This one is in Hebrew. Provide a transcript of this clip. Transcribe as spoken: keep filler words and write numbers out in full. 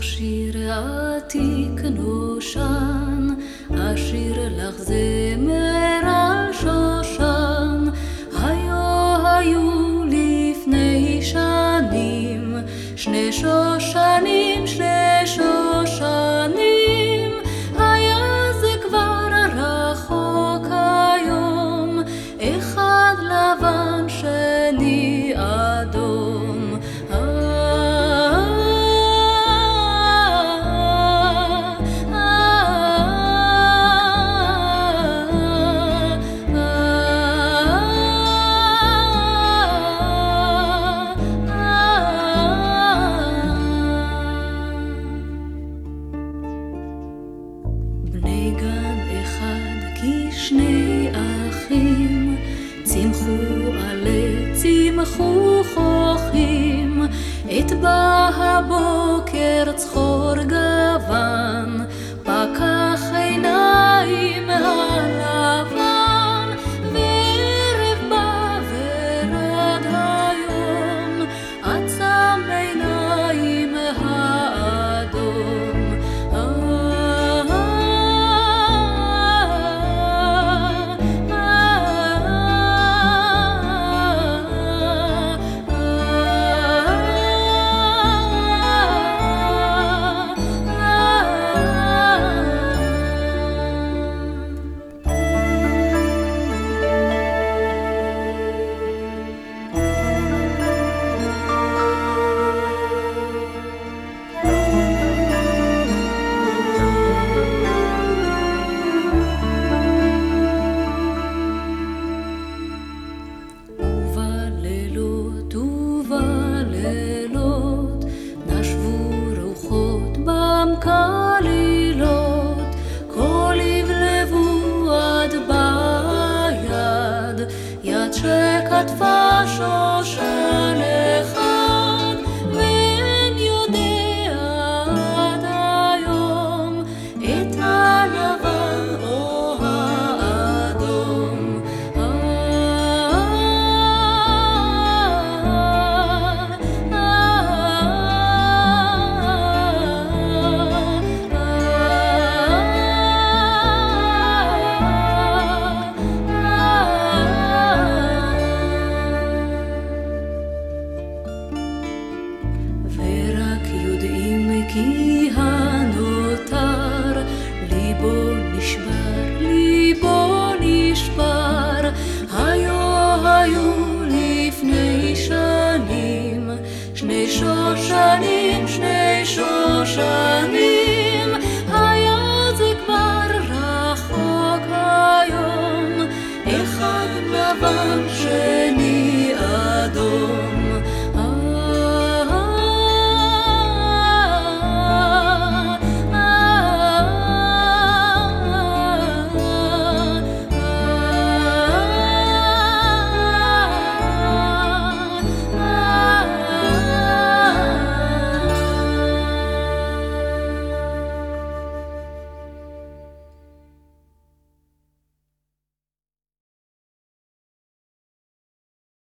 שיר עתיק נושן, אשיר לך זמר על שושן. היו היו לפני שנים, שני שושנים, שני שושנים. היה זה כבר רחוק היום, אחד לבן שני אדום. בני גן אחד כשני אחים, צמחו עלי צמחו חוכים. את בא הבוקר צחור גוון, פקח עיניים הלבן.